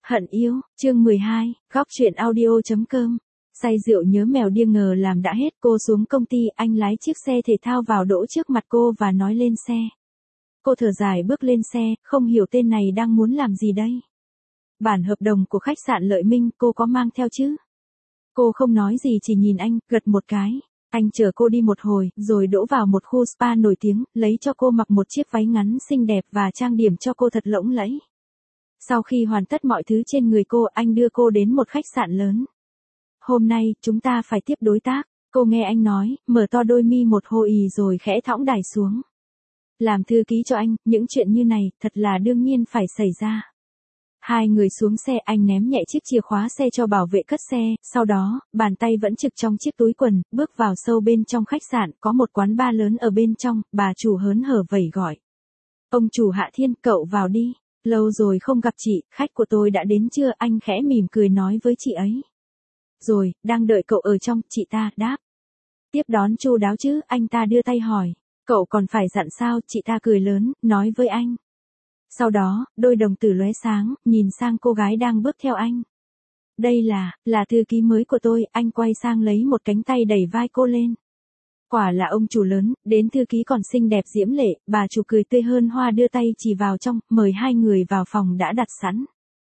Hận yêu, chương 12, góc truyện audio.com. Say rượu nhớ mèo điên ngờ làm đã hết, cô xuống công ty, anh lái chiếc xe thể thao vào đỗ trước mặt cô và nói lên xe. Cô thở dài bước lên xe, không hiểu tên này đang muốn làm gì đây. Bản hợp đồng của khách sạn Lợi Minh cô có mang theo chứ? Cô không nói gì chỉ nhìn anh, gật một cái. Anh chở cô đi một hồi, rồi đỗ vào một khu spa nổi tiếng, lấy cho cô mặc một chiếc váy ngắn xinh đẹp và trang điểm cho cô thật lộng lẫy. Sau khi hoàn tất mọi thứ trên người cô, anh đưa cô đến một khách sạn lớn. Hôm nay, chúng ta phải tiếp đối tác, cô nghe anh nói, mở to đôi mi một hồi rồi khẽ thõng đài xuống. Làm thư ký cho anh, những chuyện như này, thật là đương nhiên phải xảy ra. Hai người xuống xe, anh ném nhẹ chiếc chìa khóa xe cho bảo vệ cất xe, sau đó, bàn tay vẫn trực trong chiếc túi quần, bước vào sâu bên trong khách sạn, có một quán bar lớn ở bên trong, bà chủ hớn hở vẫy gọi. Ông chủ Hạ Thiên, cậu vào đi. Lâu rồi không gặp chị, khách của tôi đã đến chưa? Anh khẽ mỉm cười nói với chị ấy. Rồi, đang đợi cậu ở trong, chị ta đáp. Tiếp đón chu đáo chứ, anh ta đưa tay hỏi. Cậu còn phải dặn sao? Chị ta cười lớn, nói với anh. Sau đó, đôi đồng tử lóe sáng, nhìn sang cô gái đang bước theo anh. Đây là thư ký mới của tôi, anh quay sang lấy một cánh tay đẩy vai cô lên. Quả là ông chủ lớn, đến thư ký còn xinh đẹp diễm lệ, bà chủ cười tươi hơn hoa đưa tay chỉ vào trong, mời hai người vào phòng đã đặt sẵn.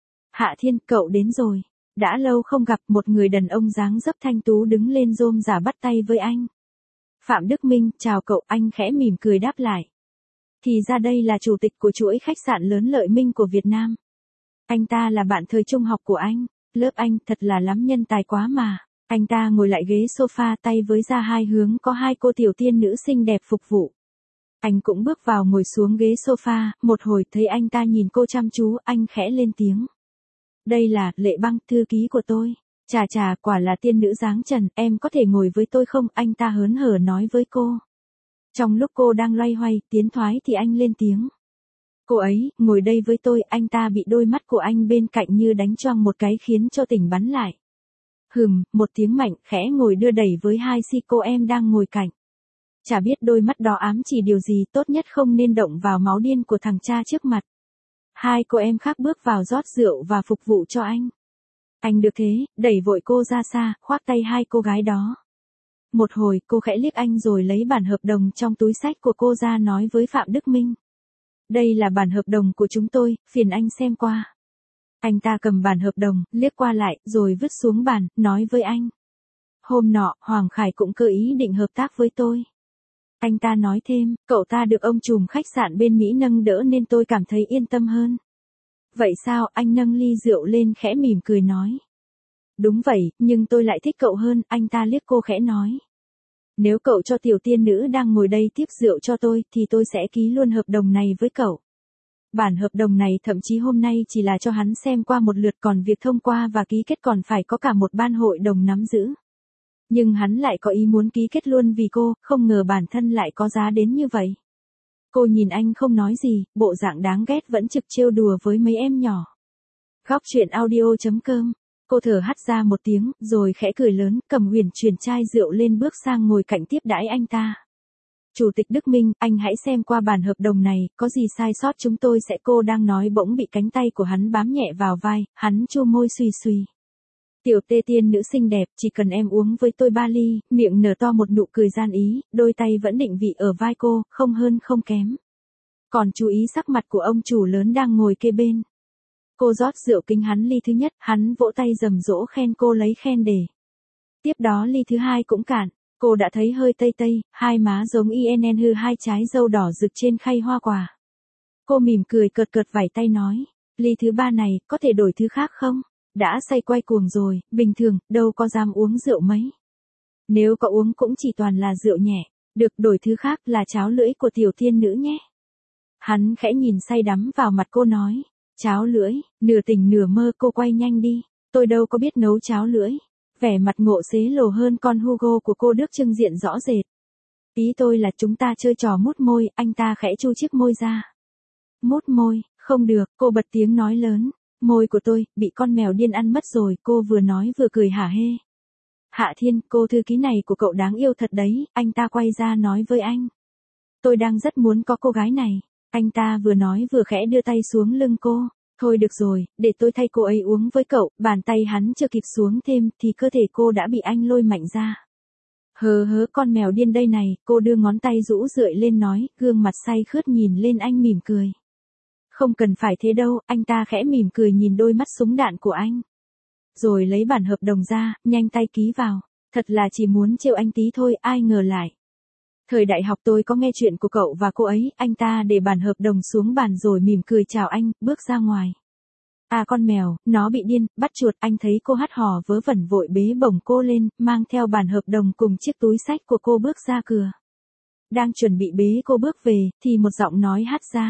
Hạ Thiên, cậu đến rồi. Đã lâu không gặp, một người đàn ông dáng dấp thanh tú đứng lên rôm rả bắt tay với anh. Phạm Đức Minh, chào cậu, anh khẽ mỉm cười đáp lại. Thì ra đây là chủ tịch của chuỗi khách sạn lớn Lợi Minh của Việt Nam. Anh ta là bạn thời trung học của anh, lớp anh thật là lắm nhân tài quá mà. Anh ta ngồi lại ghế sofa tay với ra hai hướng có hai cô tiểu tiên nữ xinh đẹp phục vụ. Anh cũng bước vào ngồi xuống ghế sofa, một hồi thấy anh ta nhìn cô chăm chú, anh khẽ lên tiếng. Đây là Lệ Băng, thư ký của tôi. Chà, quả là tiên nữ dáng trần, em có thể ngồi với tôi không? Anh ta hớn hở nói với cô. Trong lúc cô đang loay hoay, tiến thoái thì anh lên tiếng. Cô ấy, ngồi đây với tôi, anh ta bị đôi mắt của anh bên cạnh như đánh choang một cái khiến cho tỉnh bắn lại. Một tiếng mạnh, khẽ ngồi đưa đẩy với hai si cô em đang ngồi cạnh. Chả biết đôi mắt đó ám chỉ điều gì, tốt nhất không nên động vào máu điên của thằng cha trước mặt. Hai cô em khác bước vào rót rượu và phục vụ cho anh. Anh được thế, đẩy vội cô ra xa, khoác tay hai cô gái đó. Một hồi, cô khẽ liếc anh rồi lấy bản hợp đồng trong túi xách của cô ra nói với Phạm Đức Minh. Đây là bản hợp đồng của chúng tôi, phiền anh xem qua. Anh ta cầm bản hợp đồng, liếc qua lại, rồi vứt xuống bàn, nói với anh. Hôm nọ, Hoàng Khải cũng cơ ý định hợp tác với tôi. Anh ta nói thêm, cậu ta được ông trùm khách sạn bên Mỹ nâng đỡ nên tôi cảm thấy yên tâm hơn. Vậy sao? Anh nâng ly rượu lên khẽ mỉm cười nói. Đúng vậy, nhưng tôi lại thích cậu hơn, anh ta liếc cô khẽ nói. Nếu cậu cho tiểu tiên nữ đang ngồi đây tiếp rượu cho tôi, thì tôi sẽ ký luôn hợp đồng này với cậu. Bản hợp đồng này thậm chí hôm nay chỉ là cho hắn xem qua một lượt, còn việc thông qua và ký kết còn phải có cả một ban hội đồng nắm giữ. Nhưng hắn lại có ý muốn ký kết luôn vì cô, không ngờ bản thân lại có giá đến như vậy. Cô nhìn anh không nói gì, bộ dạng đáng ghét vẫn trực trêu đùa với mấy em nhỏ. Góc truyện audio.com. Cô thở hắt ra một tiếng, rồi khẽ cười lớn, cầm huyền chuyển chai rượu lên bước sang ngồi cạnh tiếp đãi anh ta. Chủ tịch Đức Minh, anh hãy xem qua bản hợp đồng này, có gì sai sót chúng tôi sẽ. Cô đang nói bỗng bị cánh tay của hắn bám nhẹ vào vai, hắn chu môi suy suy. Tiểu tê tiên nữ xinh đẹp, chỉ cần em uống với tôi 3 ly, miệng nở to một nụ cười gian ý, đôi tay vẫn định vị ở vai cô, không hơn không kém. Còn chú ý sắc mặt của ông chủ lớn đang ngồi kề bên. Cô rót rượu kính hắn ly thứ nhất, hắn vỗ tay rầm rỗ khen cô lấy khen để. Tiếp đó ly thứ hai cũng cạn, cô đã thấy hơi tây tây, hai má giống INN hư hai trái dâu đỏ rực trên khay hoa quả. Cô mỉm cười cợt cợt vẩy tay nói, ly thứ ba này, có thể đổi thứ khác không? Đã say quay cuồng rồi, bình thường, đâu có dám uống rượu mấy. Nếu có uống cũng chỉ toàn là rượu nhẹ, được đổi thứ khác là cháo lưỡi của tiểu tiên nữ nhé. Hắn khẽ nhìn say đắm vào mặt cô nói, cháo lưỡi, nửa tỉnh nửa mơ. Cô quay nhanh đi, tôi đâu có biết nấu cháo lưỡi. Vẻ mặt ngộ xế lồ hơn con Hugo của cô Đức trưng diện rõ rệt. Ý tôi là chúng ta chơi trò mút môi, anh ta khẽ chu chiếc môi ra. Mút môi, không được, cô bật tiếng nói lớn. Môi của tôi, bị con mèo điên ăn mất rồi, cô vừa nói vừa cười hả hê. Hạ Thiên, cô thư ký này của cậu đáng yêu thật đấy, anh ta quay ra nói với anh. Tôi đang rất muốn có cô gái này. Anh ta vừa nói vừa khẽ đưa tay xuống lưng cô. Thôi được rồi, để tôi thay cô ấy uống với cậu, bàn tay hắn chưa kịp xuống thêm thì cơ thể cô đã bị anh lôi mạnh ra. Hờ hớ con mèo điên đây này, cô đưa ngón tay rũ rượi lên nói, gương mặt say khướt nhìn lên anh mỉm cười. Không cần phải thế đâu, anh ta khẽ mỉm cười nhìn đôi mắt súng đạn của anh. Rồi lấy bản hợp đồng ra, nhanh tay ký vào. Thật là chỉ muốn trêu anh tí thôi, ai ngờ lại. Thời đại học tôi có nghe chuyện của cậu và cô ấy, anh ta để bản hợp đồng xuống bàn rồi mỉm cười chào anh, bước ra ngoài. À con mèo, nó bị điên, bắt chuột, anh thấy cô hắt hò vớ vẩn vội bế bổng cô lên, mang theo bản hợp đồng cùng chiếc túi xách của cô bước ra cửa. Đang chuẩn bị bế cô bước về, thì một giọng nói hắt ra.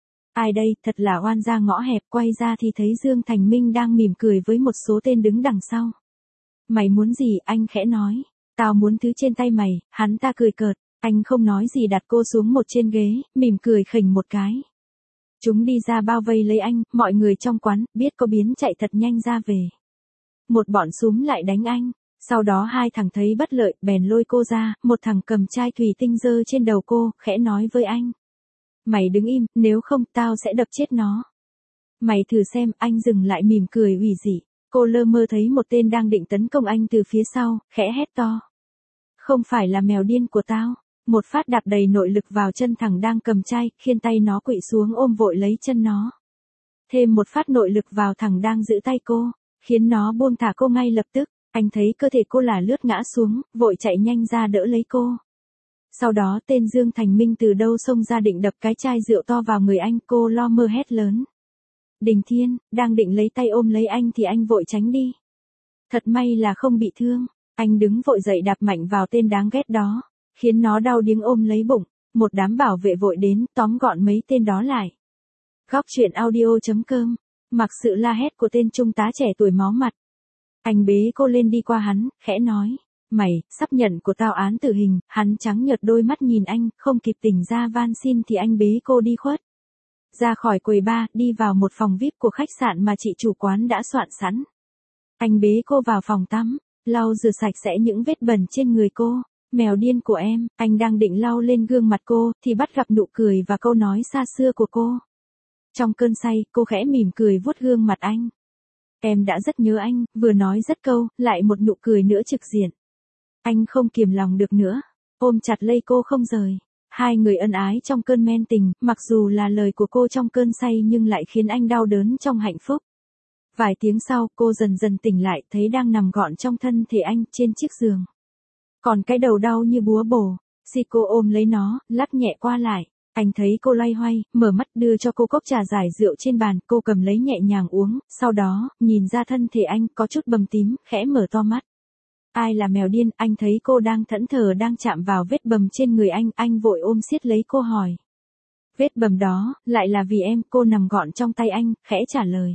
Ai đây, thật là oan gia ngõ hẹp, quay ra thì thấy Dương Thành Minh đang mỉm cười với một số tên đứng đằng sau. Mày muốn gì, anh khẽ nói. Tao muốn thứ trên tay mày, hắn ta cười cợt, anh không nói gì đặt cô xuống một trên ghế, mỉm cười khỉnh một cái. Chúng đi ra bao vây lấy anh, mọi người trong quán, biết có biến chạy thật nhanh ra về. Một bọn súm lại đánh anh, sau đó hai thằng thấy bất lợi, bèn lôi cô ra, một thằng cầm chai thủy tinh giơ trên đầu cô, khẽ nói với anh. Mày đứng im, nếu không tao sẽ đập chết nó. Mày thử xem, anh dừng lại mỉm cười ủy dị. Cô lơ mơ thấy một tên đang định tấn công anh từ phía sau, khẽ hét to. Không phải là mèo điên của tao. Một phát đạp đầy nội lực vào chân thằng đang cầm chai, khiến tay nó quỵ xuống ôm vội lấy chân nó. Thêm một phát nội lực vào thằng đang giữ tay cô, khiến nó buông thả cô ngay lập tức. Anh thấy cơ thể cô là lướt ngã xuống, vội chạy nhanh ra đỡ lấy cô. Sau đó tên Dương Thành Minh từ đâu xông ra định đập cái chai rượu to vào người anh, cô lo mơ hét lớn. Đình Thiên, đang định lấy tay ôm lấy anh thì anh vội tránh đi. Thật may là không bị thương, anh đứng vội dậy đạp mạnh vào tên đáng ghét đó, khiến nó đau điếng ôm lấy bụng, một đám bảo vệ vội đến tóm gọn mấy tên đó lại. Góc truyện audio.com, mặc sự la hét của tên trung tá trẻ tuổi máu mặt. Anh bế cô lên đi qua hắn, khẽ nói. Mày, sắp nhận của tao án tử hình, hắn trắng nhợt đôi mắt nhìn anh, không kịp tỉnh ra van xin thì anh bế cô đi khuất. Ra khỏi quầy bar, đi vào một phòng VIP của khách sạn mà chị chủ quán đã soạn sẵn. Anh bế cô vào phòng tắm, lau rửa sạch sẽ những vết bẩn trên người cô. Mèo điên của em, anh đang định lau lên gương mặt cô, thì bắt gặp nụ cười và câu nói xa xưa của cô. Trong cơn say, cô khẽ mỉm cười vuốt gương mặt anh. Em đã rất nhớ anh, vừa nói rất câu, lại một nụ cười nữa trực diện. Anh không kiềm lòng được nữa, ôm chặt lấy cô không rời. Hai người ân ái trong cơn men tình, mặc dù là lời của cô trong cơn say nhưng lại khiến anh đau đớn trong hạnh phúc. Vài tiếng sau, cô dần dần tỉnh lại, thấy đang nằm gọn trong thân thể anh, trên chiếc giường. Còn cái đầu đau như búa bổ, cô ôm lấy nó, lắc nhẹ qua lại. Anh thấy cô loay hoay, mở mắt đưa cho cô cốc trà giải rượu trên bàn, cô cầm lấy nhẹ nhàng uống, sau đó, nhìn ra thân thể anh có chút bầm tím, khẽ mở to mắt. Ai là mèo điên, anh thấy cô đang thẫn thờ đang chạm vào vết bầm trên người anh vội ôm siết lấy cô hỏi. Vết bầm đó, lại là vì em, cô nằm gọn trong tay anh, khẽ trả lời.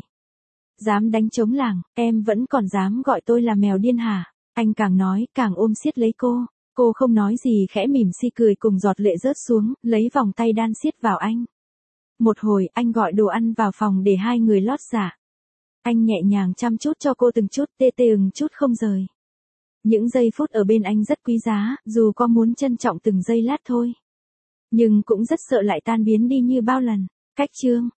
Dám đánh trống làng, em vẫn còn dám gọi tôi là mèo điên hả? Anh càng nói, càng ôm siết lấy cô không nói gì khẽ mỉm cười cùng giọt lệ rớt xuống, lấy vòng tay đan siết vào anh. Một hồi, anh gọi đồ ăn vào phòng để hai người lót dạ. Anh nhẹ nhàng chăm chút cho cô từng chút, tê chút không rời. Những giây phút ở bên anh rất quý giá, dù có muốn trân trọng từng giây lát thôi. Nhưng cũng rất sợ lại tan biến đi như bao lần. Cách chương